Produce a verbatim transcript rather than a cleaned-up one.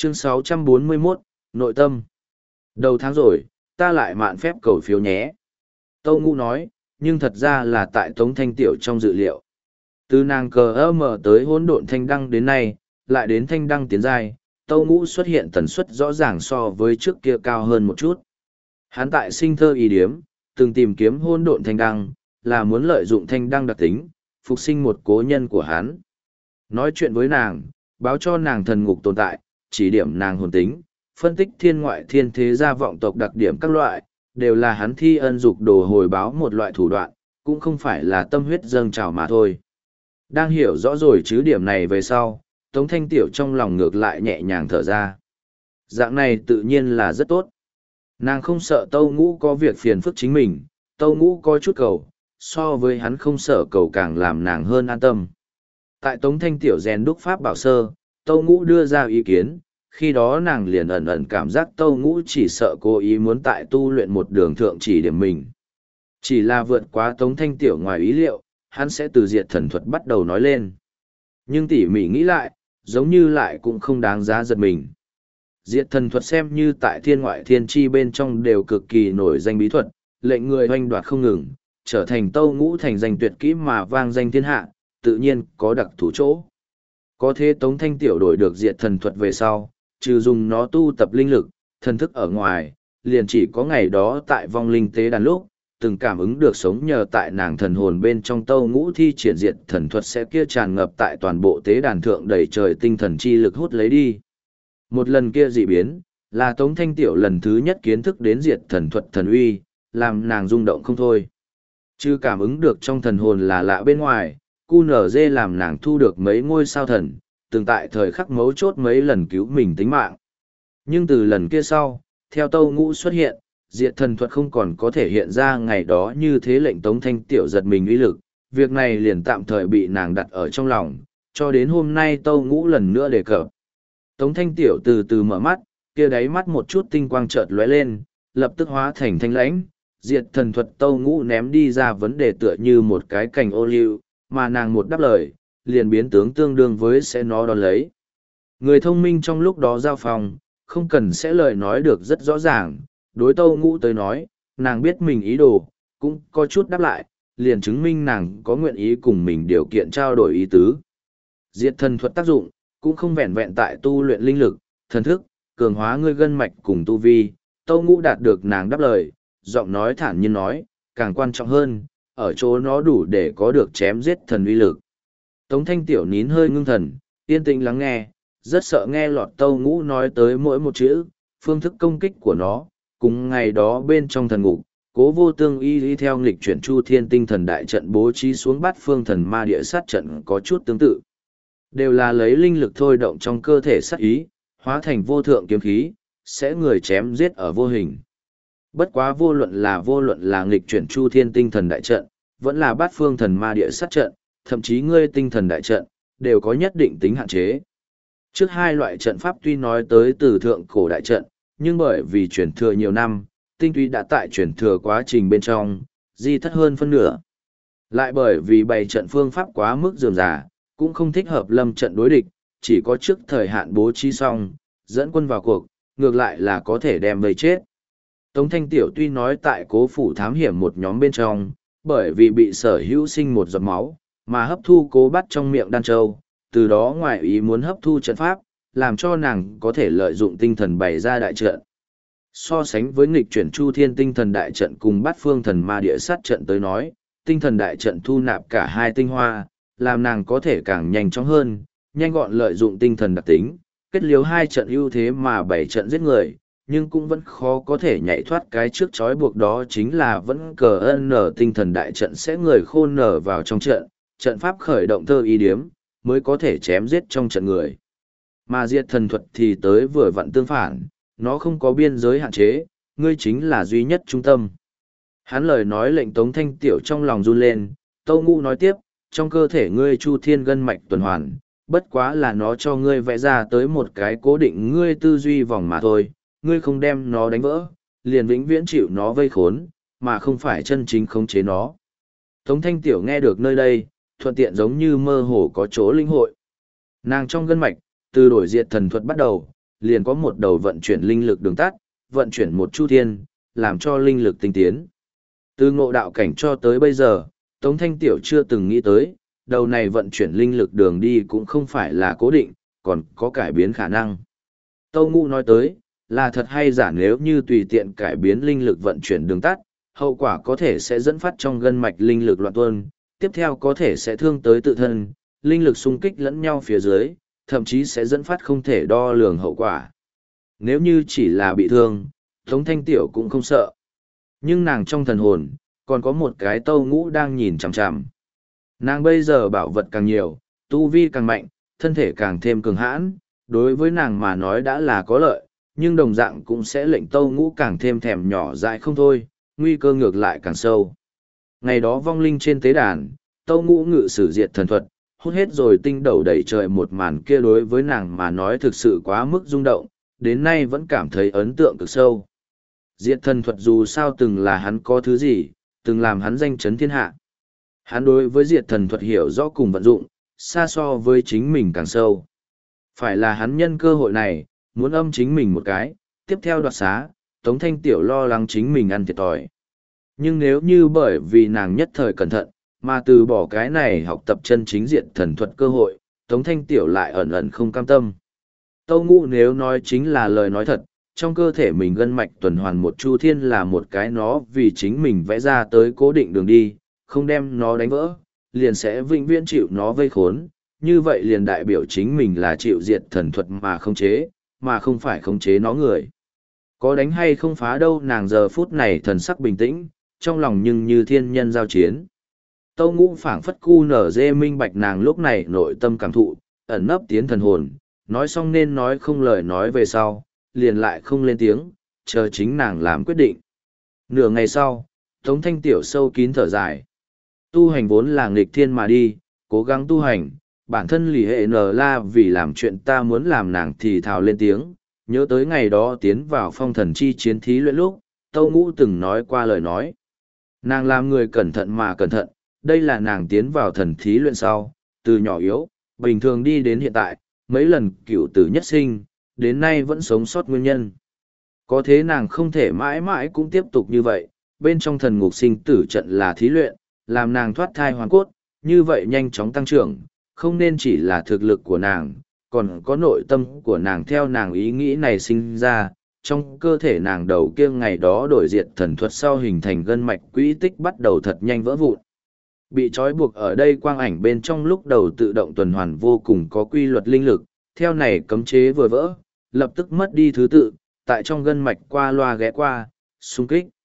Chương sáu trăm bốn mươi mốt, Nội tâm. Đầu tháng rồi, ta lại mạn phép cầu phiếu nhé. Tâu Ngũ nói, nhưng thật ra là tại Tống Thanh Tiểu trong dự liệu. Từ nàng cờ ơ mở tới hỗn độn thanh đăng đến nay, lại đến thanh đăng tiến giai, Tâu Ngũ xuất hiện tần suất rõ ràng so với trước kia cao hơn một chút. Hắn tại sinh thơ ý điếm, từng tìm kiếm hỗn độn thanh đăng, là muốn lợi dụng thanh đăng đặc tính, phục sinh một cố nhân của hắn. Nói chuyện với nàng, báo cho nàng thần ngục tồn tại, chỉ điểm nàng hồn tính, phân tích thiên ngoại thiên thế gia vọng tộc đặc điểm các loại, đều là hắn thi ân dục đồ hồi báo một loại thủ đoạn, cũng không phải là tâm huyết dâng trào mà thôi. Đang hiểu rõ rồi chứ điểm này về sau, Tống Thanh Tiểu trong lòng ngược lại nhẹ nhàng thở ra. Dạng này tự nhiên là rất tốt. Nàng không sợ Tâu Ngũ có việc phiền phức chính mình, Tâu Ngũ có chút cầu, so với hắn không sợ cầu càng làm nàng hơn an tâm. Tại Tống Thanh Tiểu rèn đúc pháp bảo sơ, Tâu Ngũ đưa ra ý kiến, khi đó nàng liền ẩn ẩn cảm giác Tâu Ngũ chỉ sợ cố ý muốn tại tu luyện một đường thượng chỉ điểm mình. Chỉ là vượt quá Tống Thanh Tiểu ngoài ý liệu, hắn sẽ từ diệt thần thuật bắt đầu nói lên. Nhưng tỉ mỉ nghĩ lại, giống như lại cũng không đáng giá giật mình. Diệt thần thuật xem như tại thiên ngoại thiên tri bên trong đều cực kỳ nổi danh bí thuật, lệnh người hoành đoạt không ngừng, trở thành Tâu Ngũ thành danh tuyệt kỹ mà vang danh thiên hạ, tự nhiên có đặc thù chỗ. Có thế Tống Thanh Tiểu đổi được diệt thần thuật về sau, trừ dùng nó tu tập linh lực, thần thức ở ngoài, liền chỉ có ngày đó tại vong linh tế đàn lúc, từng cảm ứng được sống nhờ tại nàng thần hồn bên trong Tâu Ngũ thi triển diệt thần thuật sẽ kia tràn ngập tại toàn bộ tế đàn thượng đầy trời tinh thần chi lực hút lấy đi. Một lần kia dị biến, là Tống Thanh Tiểu lần thứ nhất kiến thức đến diệt thần thuật thần uy, làm nàng rung động không thôi. Chứ cảm ứng được trong thần hồn là lạ bên ngoài, cu nở dê làm nàng thu được mấy ngôi sao thần, từng tại thời khắc mấu chốt mấy lần cứu mình tính mạng. Nhưng từ lần kia sau, theo Tâu Ngũ xuất hiện, diệt thần thuật không còn có thể hiện ra ngày đó như thế lệnh Tống Thanh Tiểu giật mình uy lực, việc này liền tạm thời bị nàng đặt ở trong lòng, cho đến hôm nay Tâu Ngũ lần nữa đề cập. Tống Thanh Tiểu từ từ mở mắt, kia đáy mắt một chút tinh quang chợt lóe lên, lập tức hóa thành thanh lãnh, diệt thần thuật Tâu Ngũ ném đi ra vấn đề tựa như một cái cành ô liu, mà nàng một đáp lời, liền biến tướng tương đương với sẽ nó đón lấy. Người thông minh trong lúc đó giao phòng, không cần sẽ lời nói được rất rõ ràng, đối Tâu Ngũ tới nói, nàng biết mình ý đồ, cũng có chút đáp lại, liền chứng minh nàng có nguyện ý cùng mình điều kiện trao đổi ý tứ. Diệt thần thuật tác dụng, cũng không vẹn vẹn tại tu luyện linh lực, thần thức, cường hóa ngươi gân mạch cùng tu vi, Tâu Ngũ đạt được nàng đáp lời, giọng nói thản nhiên nói, càng quan trọng hơn, ở chỗ nó đủ để có được chém giết thần uy lực. Tống Thanh Tiểu nín hơi ngưng thần, yên tĩnh lắng nghe, rất sợ nghe lọt Tâu Ngũ nói tới mỗi một chữ, phương thức công kích của nó, cùng ngày đó bên trong thần ngục, Cố Vô Tương y đi theo nghịch chuyển Chu Thiên tinh thần đại trận bố trí xuống bát phương thần ma địa sát trận có chút tương tự. Đều là lấy linh lực thôi động trong cơ thể sát ý, hóa thành vô thượng kiếm khí, sẽ người chém giết ở vô hình. Bất quá vô luận là vô luận là nghịch chuyển Chu Thiên tinh thần đại trận, vẫn là bát phương thần ma địa sát trận, thậm chí ngươi tinh thần đại trận, đều có nhất định tính hạn chế. Trước hai loại trận pháp tuy nói tới từ thượng cổ đại trận, nhưng bởi vì chuyển thừa nhiều năm, tinh túy đã tại chuyển thừa quá trình bên trong, di thất hơn phân nửa. Lại bởi vì bày trận phương pháp quá mức dườm già, cũng không thích hợp lâm trận đối địch, chỉ có trước thời hạn bố trí xong, dẫn quân vào cuộc, ngược lại là có thể đem vây chết. Tống Thanh Tiểu tuy nói tại Cố phủ thám hiểm một nhóm bên trong, bởi vì bị sở hữu sinh một giọt máu, mà hấp thu Cố Bắt trong miệng đan châu, từ đó ngoài ý muốn hấp thu trận pháp, làm cho nàng có thể lợi dụng tinh thần bày ra đại trận. So sánh với nghịch chuyển Chu Thiên tinh thần đại trận cùng bát phương thần ma địa sát trận tới nói, tinh thần đại trận thu nạp cả hai tinh hoa, làm nàng có thể càng nhanh chóng hơn, nhanh gọn lợi dụng tinh thần đặc tính, kết liếu hai trận ưu thế mà bảy trận giết người, nhưng cũng vẫn khó có thể nhảy thoát cái trước trói buộc đó chính là vẫn cờ ân nở tinh thần đại trận sẽ người khôn nở vào trong trận, trận pháp khởi động thơ ý điếm, mới có thể chém giết trong trận người. Mà diệt thần thuật thì tới vừa vặn tương phản, nó không có biên giới hạn chế, ngươi chính là duy nhất trung tâm. Hắn lời nói lệnh Tống Thanh Tiểu trong lòng run lên, Tâu Ngũ nói tiếp, trong cơ thể ngươi Chu Thiên gân mạch tuần hoàn, bất quá là nó cho ngươi vẽ ra tới một cái cố định ngươi tư duy vòng mà thôi, ngươi không đem nó đánh vỡ, liền vĩnh viễn chịu nó vây khốn, mà không phải chân chính khống chế nó. Tống Thanh Tiểu nghe được nơi đây, thuận tiện giống như mơ hồ có chỗ linh hội. Nàng trong gân mạch, từ đổi diệt thần thuật bắt đầu, liền có một đầu vận chuyển linh lực đường tắt, vận chuyển một chu thiên, làm cho linh lực tinh tiến. Từ ngộ đạo cảnh cho tới bây giờ, Tống Thanh Tiểu chưa từng nghĩ tới, đầu này vận chuyển linh lực đường đi cũng không phải là cố định, còn có cải biến khả năng. Tâu Ngũ nói tới, là thật hay giả, nếu như tùy tiện cải biến linh lực vận chuyển đường tắt, hậu quả có thể sẽ dẫn phát trong gân mạch linh lực loạn tuôn, tiếp theo có thể sẽ thương tới tự thân, linh lực xung kích lẫn nhau phía dưới, thậm chí sẽ dẫn phát không thể đo lường hậu quả. Nếu như chỉ là bị thương, Tống Thanh Tiểu cũng không sợ. Nhưng nàng trong thần hồn, còn có một cái Tâu Ngũ đang nhìn chằm chằm. Nàng bây giờ bảo vật càng nhiều, tu vi càng mạnh, thân thể càng thêm cường hãn, đối với nàng mà nói đã là có lợi, nhưng đồng dạng cũng sẽ lệnh Tâu Ngũ càng thêm thèm nhỏ dại không thôi, nguy cơ ngược lại càng sâu. Ngày đó vong linh trên tế đàn, Tâu Ngũ ngự sử diệt thần thuật, hút hết rồi tinh đầu đầy trời, một màn kia đối với nàng mà nói thực sự quá mức rung động, đến nay vẫn cảm thấy ấn tượng cực sâu. Diệt thần thuật dù sao từng là hắn có thứ gì, từng làm hắn danh chấn thiên hạ. Hắn đối với diệt thần thuật hiểu rõ cùng vận dụng, xa so với chính mình càng sâu. Phải là hắn nhân cơ hội này, muốn âm chính mình một cái, tiếp theo đoạt xá, Tống Thanh Tiểu lo lắng chính mình ăn thiệt thòi. Nhưng nếu như bởi vì nàng nhất thời cẩn thận, mà từ bỏ cái này học tập chân chính diệt thần thuật cơ hội, Tống Thanh Tiểu lại ẩn ẩn không cam tâm. Tâu Ngũ nếu nói chính là lời nói thật, trong cơ thể mình gân mạch tuần hoàn một chu thiên là một cái nó vì chính mình vẽ ra tới cố định đường đi, không đem nó đánh vỡ, liền sẽ vĩnh viễn chịu nó vây khốn, như vậy liền đại biểu chính mình là chịu diệt thần thuật mà không chế, mà không phải khống chế nó người. Có đánh hay không phá đâu, nàng giờ phút này thần sắc bình tĩnh, trong lòng nhưng như thiên nhân giao chiến. Tâu Ngũ phảng phất cu nở dê minh bạch nàng lúc này nội tâm cảm thụ, ẩn nấp tiến thần hồn, nói xong nên nói không lời nói về sau, liền lại không lên tiếng, chờ chính nàng làm quyết định. Nửa ngày sau, Tống Thanh Tiểu sâu kín thở dài. Tu hành vốn là nghịch thiên mà đi, cố gắng tu hành, bản thân lì hệ nờ la vì làm chuyện ta muốn làm, nàng thì thào lên tiếng, nhớ tới ngày đó tiến vào phong thần chi chiến thí luyện lúc, Tâu Ngũ từng nói qua lời nói. Nàng làm người cẩn thận mà cẩn thận, đây là nàng tiến vào thần thí luyện sau, từ nhỏ yếu, bình thường đi đến hiện tại, mấy lần cựu tử nhất sinh, đến nay vẫn sống sót nguyên nhân. Có thế nàng không thể mãi mãi cũng tiếp tục như vậy, bên trong thần ngục sinh tử trận là thí luyện, làm nàng thoát thai hoàn cốt, như vậy nhanh chóng tăng trưởng, không nên chỉ là thực lực của nàng, còn có nội tâm của nàng theo nàng ý nghĩ này sinh ra, trong cơ thể nàng đầu kia ngày đó đổi diệt thần thuật sau hình thành gân mạch quỹ tích bắt đầu thật nhanh vỡ vụn. Bị trói buộc ở đây quang ảnh bên trong lúc đầu tự động tuần hoàn vô cùng có quy luật linh lực, theo này cấm chế vừa vỡ, lập tức mất đi thứ tự, tại trong gân mạch qua loa ghé qua, xung kích.